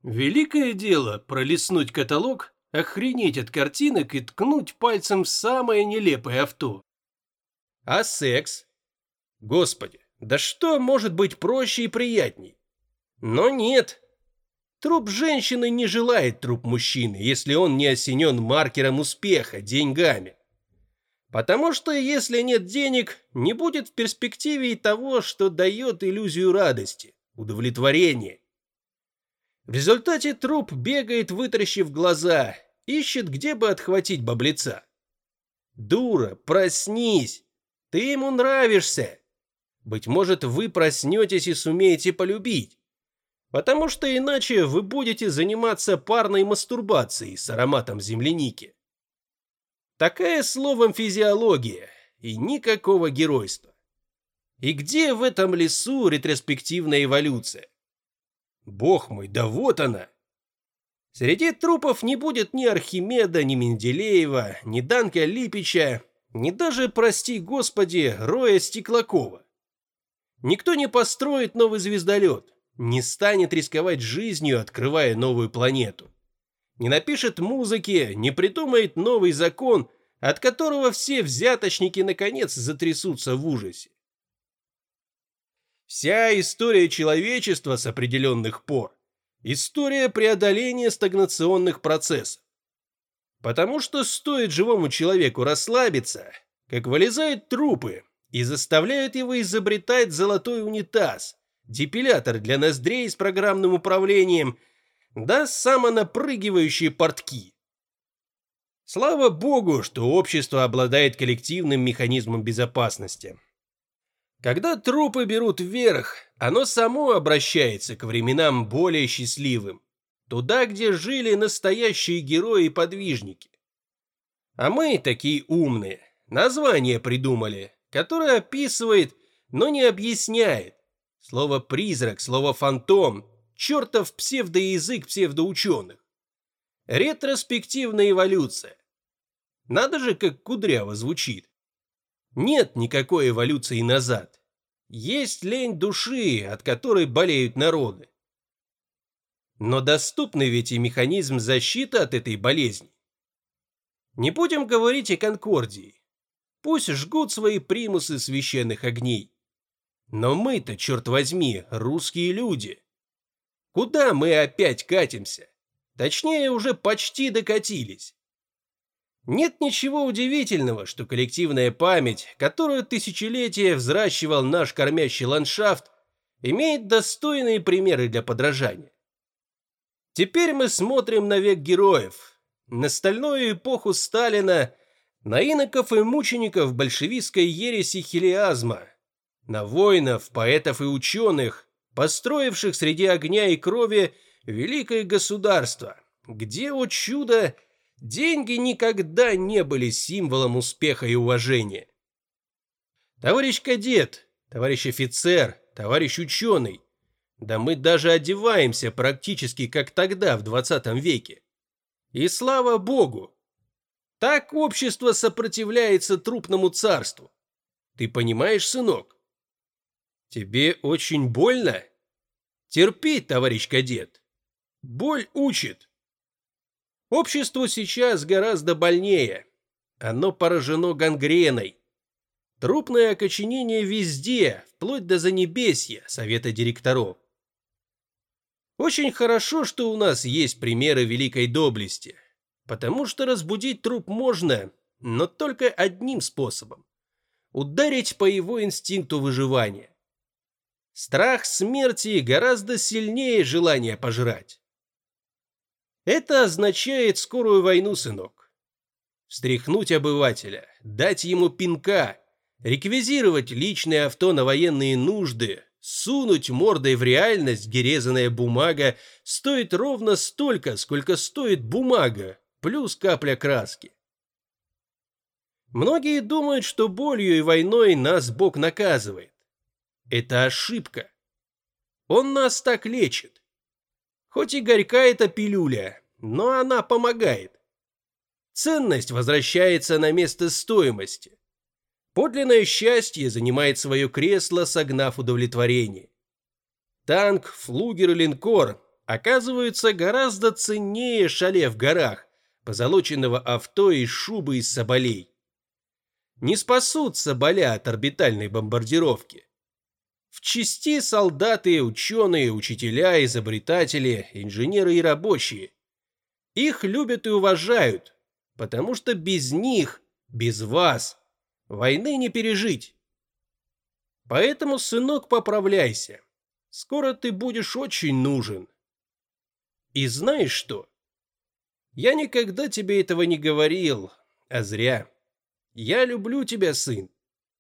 Великое дело пролистнуть каталог, охренеть от картинок и ткнуть пальцем в самое нелепое авто. А секс? Господи, да что может быть проще и приятней? Но нет. Труп женщины не желает труп мужчины, если он не осенен маркером успеха, деньгами. Потому что если нет денег, не будет в перспективе и того, что дает иллюзию радости, удовлетворения. В результате труп бегает, вытаращив глаза, ищет, где бы отхватить баблеца. Дура, проснись! Ты ему нравишься! Быть может, вы проснетесь и сумеете полюбить. Потому что иначе вы будете заниматься парной мастурбацией с ароматом земляники. Такая словом физиология и никакого геройства. И где в этом лесу ретроспективная эволюция? Бог мой, да вот она! Среди трупов не будет ни Архимеда, ни Менделеева, ни Данка Липича, ни даже, прости господи, Роя Стеклакова. Никто не построит новый звездолет, не станет рисковать жизнью, открывая новую планету. Не напишет музыки, не придумает новый закон, от которого все взяточники наконец затрясутся в ужасе. Вся история человечества с определенных пор – история преодоления стагнационных процессов. Потому что стоит живому человеку расслабиться, как вылезают трупы и заставляют его изобретать золотой унитаз, депилятор для ноздрей с программным управлением, да самонапрыгивающие портки. Слава богу, что общество обладает коллективным механизмом безопасности. Когда трупы берут вверх, оно само обращается к временам более счастливым, туда, где жили настоящие герои и подвижники. А мы, такие умные, название придумали, которое описывает, но не объясняет. Слово «призрак», слово «фантом», чертов псевдоязык псевдоученых. Ретроспективная эволюция. Надо же, как кудряво звучит. Нет никакой эволюции назад. Есть лень души, от которой болеют народы. Но доступный ведь и механизм защиты от этой болезни. Не будем говорить о Конкордии. Пусть жгут свои примусы священных огней. Но мы-то, черт возьми, русские люди. Куда мы опять катимся? Точнее, уже почти докатились. Нет ничего удивительного, что коллективная память, которую тысячелетия взращивал наш кормящий ландшафт, имеет достойные примеры для подражания. Теперь мы смотрим на век героев, на стальную эпоху Сталина, на иноков и мучеников большевистской ереси хилиазма, на воинов, поэтов и ученых, построивших среди огня и крови великое государство, где, о чудо, деньги никогда не были символом успеха и уважения. Товарищ кадет, товарищ офицер, товарищ ученый, да мы даже одеваемся практически как тогда, в 20 веке. И слава богу! Так общество сопротивляется трупному царству. Ты понимаешь, сынок? Тебе очень больно? Терпи, товарищ кадет. Боль учит. Обществу сейчас гораздо больнее. Оно поражено гангреной. Трупное окоченение везде, вплоть до занебесья, совета директоров. Очень хорошо, что у нас есть примеры великой доблести, потому что разбудить труп можно, но только одним способом – ударить по его инстинкту выживания. Страх смерти гораздо сильнее желания пожрать. Это означает скорую войну, сынок. Встряхнуть обывателя, дать ему пинка, реквизировать личное авто на военные нужды, сунуть мордой в реальность, где резаная бумага стоит ровно столько, сколько стоит бумага, плюс капля краски. Многие думают, что болью и войной нас Бог наказывает. Это ошибка. Он нас так лечит. Хоть и горька эта пилюля, но она помогает. Ценность возвращается на место стоимости. Подлинное счастье занимает свое кресло, согнав удовлетворение. Танк, флугер и линкор оказываются гораздо ценнее шале в горах, позолоченного авто и шубы из соболей. Не спасут соболя от орбитальной бомбардировки. В части солдаты, ученые, учителя, изобретатели, инженеры и рабочие. Их любят и уважают, потому что без них, без вас, войны не пережить. Поэтому, сынок, поправляйся. Скоро ты будешь очень нужен. И знаешь что? Я никогда тебе этого не говорил, а зря. Я люблю тебя, сын.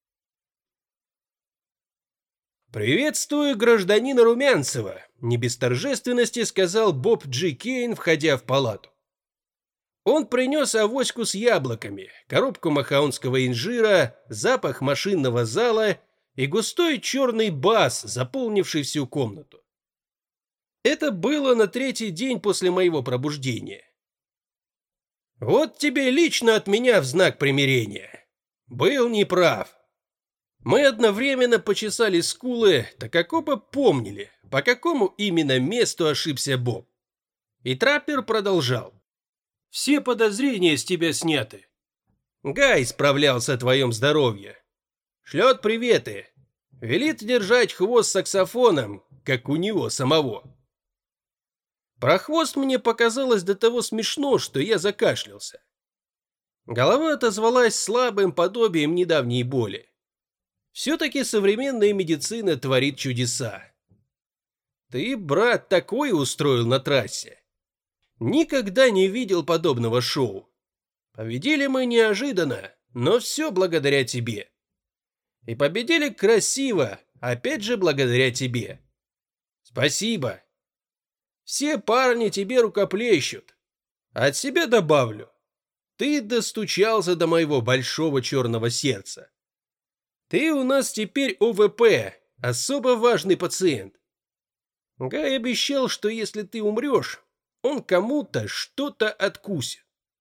«Приветствую гражданина Румянцева», — не без торжественности сказал Боб Джи Кейн, входя в палату. Он принес авоську с яблоками, коробку махаонского инжира, запах машинного зала и густой черный бас, заполнивший всю комнату. Это было на третий день после моего пробуждения. «Вот тебе лично от меня в знак примирения. Был неправ». Мы одновременно почесали скулы, так как оба помнили, по какому именно месту ошибся Боб. И траппер продолжал. «Все подозрения с тебя сняты. Гай справлялся о твоем здоровье. Шлет приветы. Велит держать хвост саксофоном, как у него самого». Про хвост мне показалось до того смешно, что я закашлялся. Голова отозвалась слабым подобием недавней боли. Все-таки современная медицина творит чудеса. Ты, брат, такое устроил на трассе. Никогда не видел подобного шоу. Победили мы неожиданно, но все благодаря тебе. И победили красиво, опять же благодаря тебе. Спасибо. Все парни тебе рукоплещут. От себя добавлю. Ты достучался до моего большого черного сердца. Ты у нас теперь ОВП, особо важный пациент. Гай обещал, что если ты умрешь, он кому-то что-то откусит.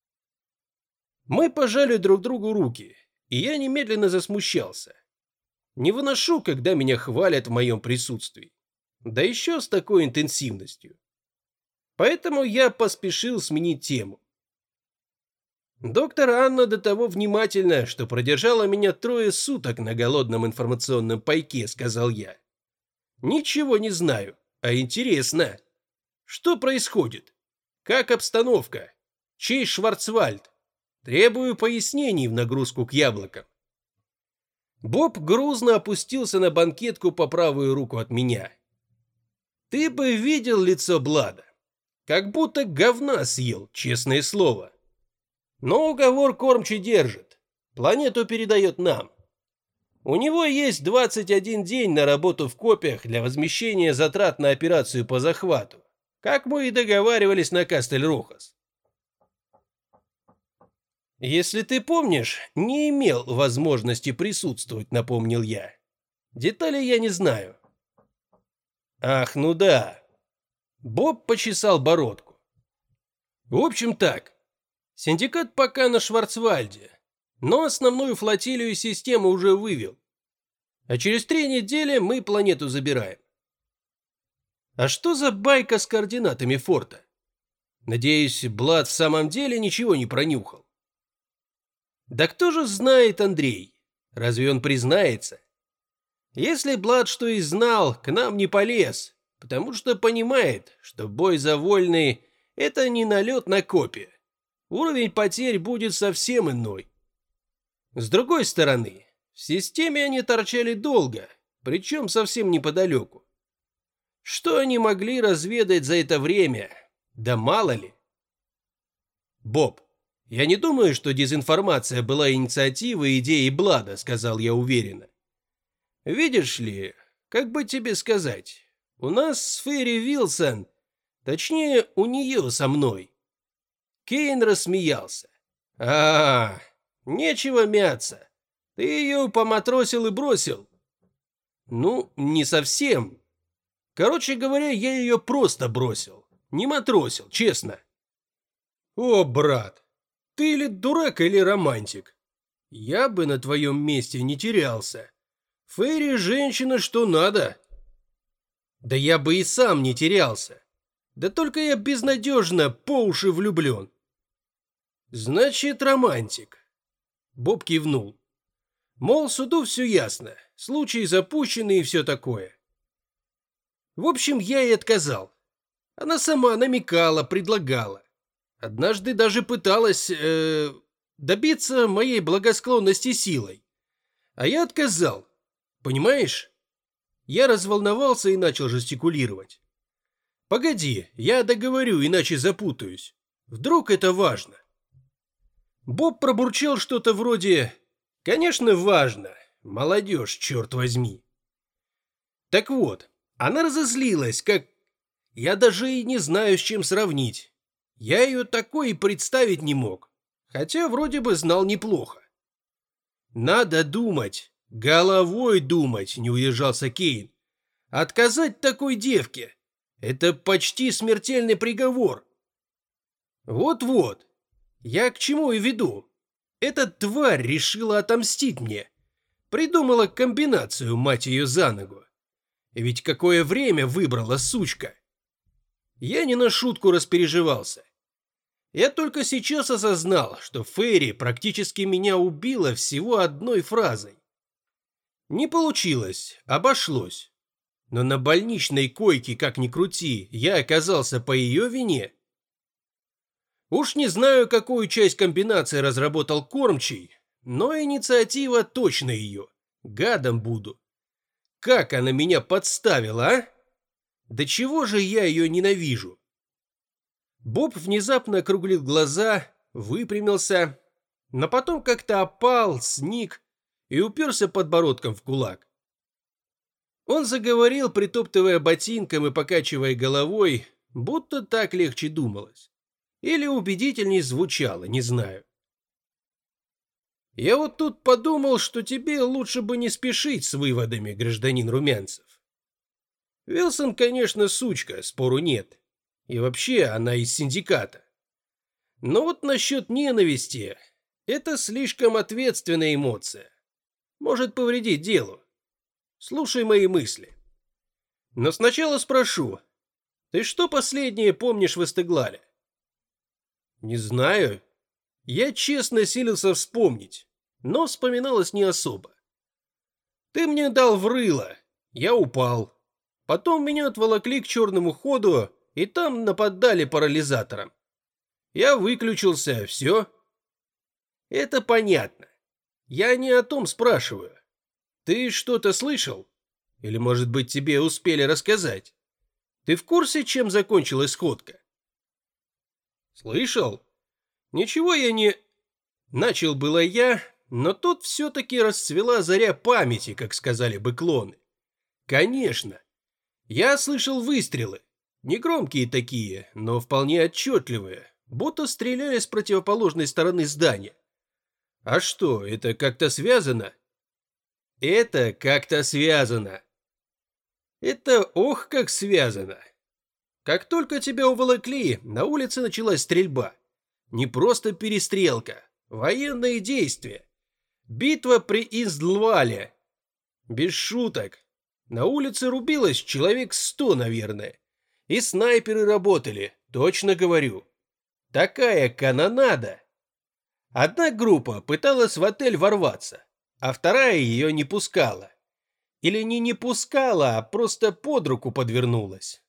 Мы пожали друг другу руки, и я немедленно засмущался. Не выношу, когда меня хвалят в моем присутствии. Да еще с такой интенсивностью. Поэтому я поспешил сменить тему. Доктор Анна до того внимательна, что продержала меня 3 суток на голодном информационном пайке, сказал я. Ничего не знаю, а интересно. Что происходит? Как обстановка? Чей Шварцвальд? Требую пояснений в нагрузку к яблокам. Боб грузно опустился на банкетку по правую руку от меня. Ты бы видел лицо Блада. Как будто говна съел, честное слово. Но уговор кормчий держит. Планету передает нам. У него есть 21 день на работу в копиях для возмещения затрат на операцию по захвату, как мы и договаривались на Кастель-Рохас. Если ты помнишь, не имел возможности присутствовать, напомнил я. Деталей я не знаю. Ах, ну да. Боб почесал бородку. В общем так. Синдикат пока на Шварцвальде, но основную флотилию системы уже вывел. А через 3 недели мы планету забираем. А что за байка с координатами форта? Надеюсь, Блад в самом деле ничего не пронюхал. Да кто же знает, Андрей? Разве он признается? Если Блад что и знал, к нам не полез, потому что понимает, что бой за вольный – это не налет на копья. Уровень потерь будет совсем иной. С другой стороны, в системе они торчали долго, причем совсем неподалеку. Что они могли разведать за это время? Да мало ли. Боб, я не думаю, что дезинформация была инициативой и идеей Блада, сказал я уверенно. Видишь ли, как бы тебе сказать, у нас с Ферри Вилсон, точнее, у нее со мной. Кейн рассмеялся. Нечего мяться. Ты ее поматросил и бросил. Ну, не совсем. Короче говоря, я ее просто бросил. Не матросил, честно. О, брат, ты или дурак, или романтик. Я бы на твоем месте не терялся. Ферри женщина что надо. Да я бы и сам не терялся. Да только я безнадежно по уши влюблен. Значит, романтик. Боб кивнул. Мол, суду все ясно, случай запущенный и все такое. В общем, я ей отказал. Она сама намекала, предлагала. Однажды даже пыталась добиться моей благосклонности силой. А я отказал. Понимаешь? Я разволновался и начал жестикулировать. Погоди, я договорю, иначе запутаюсь. Вдруг это важно. Боб пробурчал что-то вроде «Конечно, важно. Молодежь, черт возьми». Так вот, она разозлилась, как... Я даже и не знаю, с чем сравнить. Я ее такой и представить не мог, хотя вроде бы знал неплохо. Надо думать, головой думать, не удержался Кейн. Отказать такой девке – это почти смертельный приговор. Вот-вот, я к чему и веду. Эта тварь решила отомстить мне. Придумала комбинацию, мать ее за ногу. Ведь какое время выбрала сучка. Я не на шутку распереживался. Я только сейчас осознал, что Фейри практически меня убила всего одной фразой. Не получилось, обошлось. Но на больничной койке, как ни крути, я оказался по ее вине. Уж не знаю, какую часть комбинации разработал кормчий, но инициатива точно ее. Гадом буду. Как она меня подставила, а? Да чего же я ее ненавижу? Боб внезапно округлил глаза, выпрямился, но потом как-то опал, сник и уперся подбородком в кулак. Он заговорил, притоптывая ботинком и покачивая головой, будто так легче думалось. Или убедительней звучало, не знаю. Я вот тут подумал, что тебе лучше бы не спешить с выводами, гражданин Румянцев. Вилсон, конечно, сучка, спору нет. И вообще она из синдиката. Но вот насчет ненависти – это слишком ответственная эмоция. Может повредить делу. Слушай мои мысли. Но сначала спрошу, ты что последнее помнишь в Эстеглале? Не знаю. Я честно силился вспомнить, но вспоминалось не особо. Ты мне дал в рыло, я упал. Потом меня отволокли к черному ходу, и там нападали парализатором. Я выключился, все. Это понятно. Я не о том спрашиваю. Ты что-то слышал? Или, может быть, тебе успели рассказать? Ты в курсе, чем закончилась сходка? Слышал? Ничего я не... Начал было я, но тут все-таки расцвела заря памяти, как сказали бы клоны. Конечно. Я слышал выстрелы. Негромкие такие, но вполне отчетливые, будто стреляли с противоположной стороны здания. А что, это как-то связано? Это как-то связано. Это ох как связано. Как только тебя уволокли, на улице началась стрельба. Не просто перестрелка, военные действия. Битва при Издлвале. Без шуток. На улице рубилось человек 100, наверное. И снайперы работали, точно говорю. Такая канонада. Одна группа пыталась в отель ворваться, а вторая ее не пускала. Или не пускала, а просто под руку подвернулась.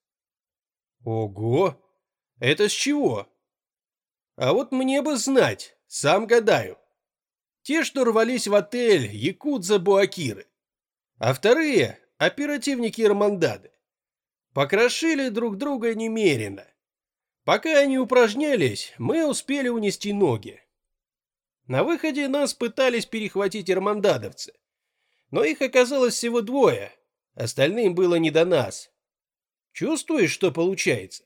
Ого! Это с чего? А вот мне бы знать, сам гадаю. Те, что рвались в отель, якудза-буакиры. А вторые – оперативники Эрмандады. Покрошили друг друга немерено. Пока они упражнялись, мы успели унести ноги. На выходе нас пытались перехватить эрмандадовцы. Но их оказалось всего 2, остальным было не до нас. Чувствуешь, что получается?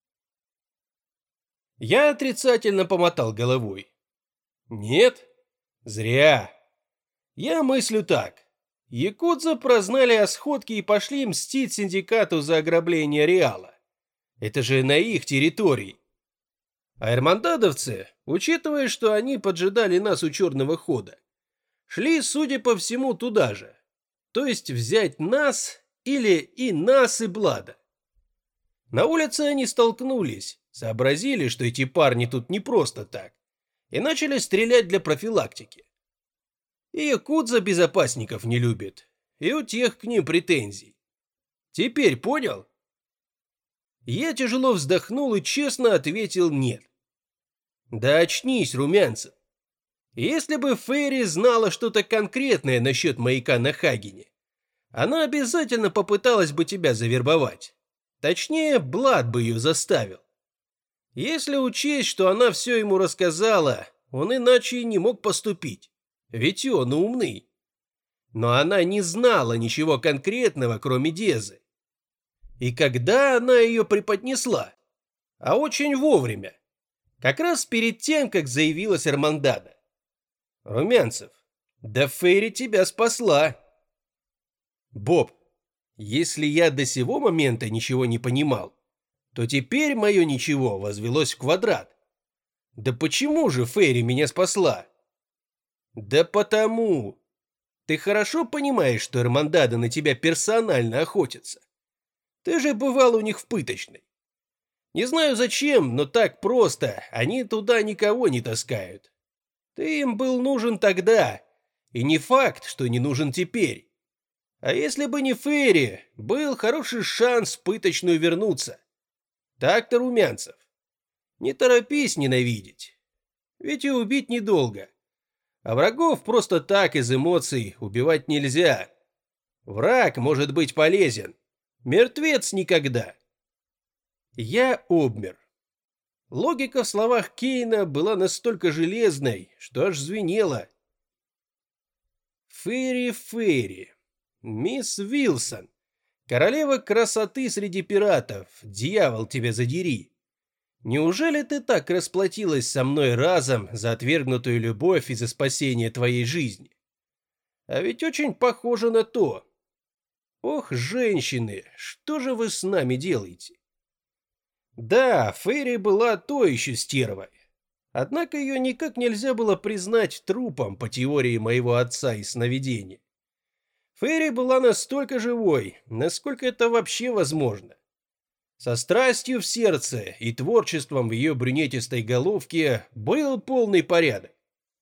Я отрицательно помотал головой. Нет, зря. Я мыслю так. Якудза прознали о сходке и пошли мстить синдикату за ограбление Реала. Это же на их территории. А эрмандадовцы, учитывая, что они поджидали нас у черного хода, шли, судя по всему, туда же. То есть взять нас или и нас, и Блада. На улице они столкнулись, сообразили, что эти парни тут не просто так, и начали стрелять для профилактики. И якудза безопасников не любит, и у тех к ним претензий. Теперь понял? Я тяжело вздохнул и честно ответил нет. Да очнись, Румянцев. Если бы Фейри знала что-то конкретное насчет маяка на Хагене, она обязательно попыталась бы тебя завербовать. Точнее, Блад бы ее заставил. Если учесть, что она все ему рассказала, он иначе и не мог поступить, ведь он умный. Но она не знала ничего конкретного, кроме Дезы. И когда она ее преподнесла? А очень вовремя. Как раз перед тем, как заявилась Эрмандада. Румянцев, да Фейри тебя спасла. Боб, если я до сего момента ничего не понимал, то теперь мое ничего возвелось в квадрат. Да почему же Фейри меня спасла? Да потому. Ты хорошо понимаешь, что Эрмандада на тебя персонально охотится. Ты же бывал у них в пыточной. Не знаю зачем, но так просто они туда никого не таскают. Ты им был нужен тогда, и не факт, что не нужен теперь. А если бы не Фейри, был хороший шанс в пыточную вернуться. Так-то, Румянцев. Не торопись ненавидеть. Ведь и убить недолго. А врагов просто так из эмоций убивать нельзя. Враг может быть полезен. Мертвец никогда. Я обмер. Логика в словах Кейна была настолько железной, что аж звенела. Фейри, мисс Вилсон, королева красоты среди пиратов, дьявол тебя задери. Неужели ты так расплатилась со мной разом за отвергнутую любовь и за спасение твоей жизни? А ведь очень похоже на то. Ох, женщины, что же вы с нами делаете? Да, Фейри была то еще стервой. Однако ее никак нельзя было признать трупом по теории моего отца из сновидения. Фейри была настолько живой, насколько это вообще возможно. Со страстью в сердце и творчеством в ее брюнетистой головке был полный порядок.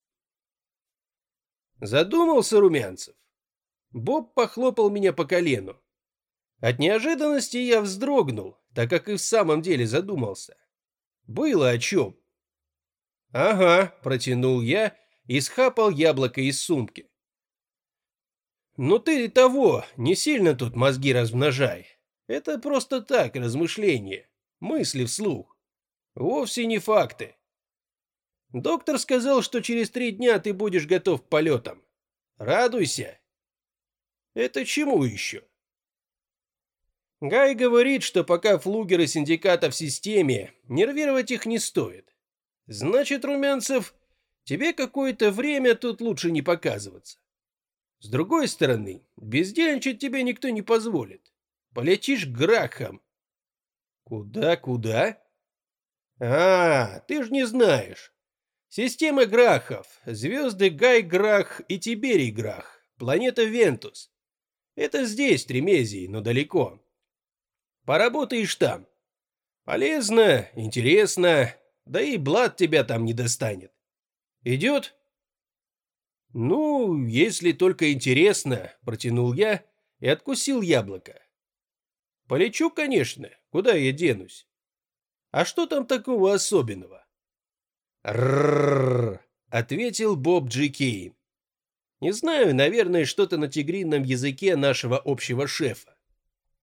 Задумался Румянцев. Боб похлопал меня по колену. От неожиданности я вздрогнул, так как и в самом деле задумался. Было о чем. «Ага», — протянул я и схапал яблоко из сумки. «Ну ты того, не сильно тут мозги размножай. Это просто так, размышления, мысли вслух. Вовсе не факты. Доктор сказал, что через 3 дня ты будешь готов к полетам. Радуйся». «Это чему еще?» Гай говорит, что пока флугеры синдиката в системе, нервировать их не стоит. Значит, Румянцев, тебе какое-то время тут лучше не показываться. С другой стороны, бездельничать тебе никто не позволит. Полетишь к Грахам. Куда? А, ты ж не знаешь. Система Грахов, звезды Гай-Грах и Тиберий-Грах, планета Вентус. Это здесь, в Тремезии, но далеко. Поработаешь там. Полезно, интересно, да и Блад тебя там не достанет. Идет? Ну, если только интересно, протянул я и откусил яблоко. Полечу, конечно, куда я денусь? А что там такого особенного? Рррррр, ответил Боб Джи Кейн. Не знаю, наверное, что-то на тигрином языке нашего общего шефа.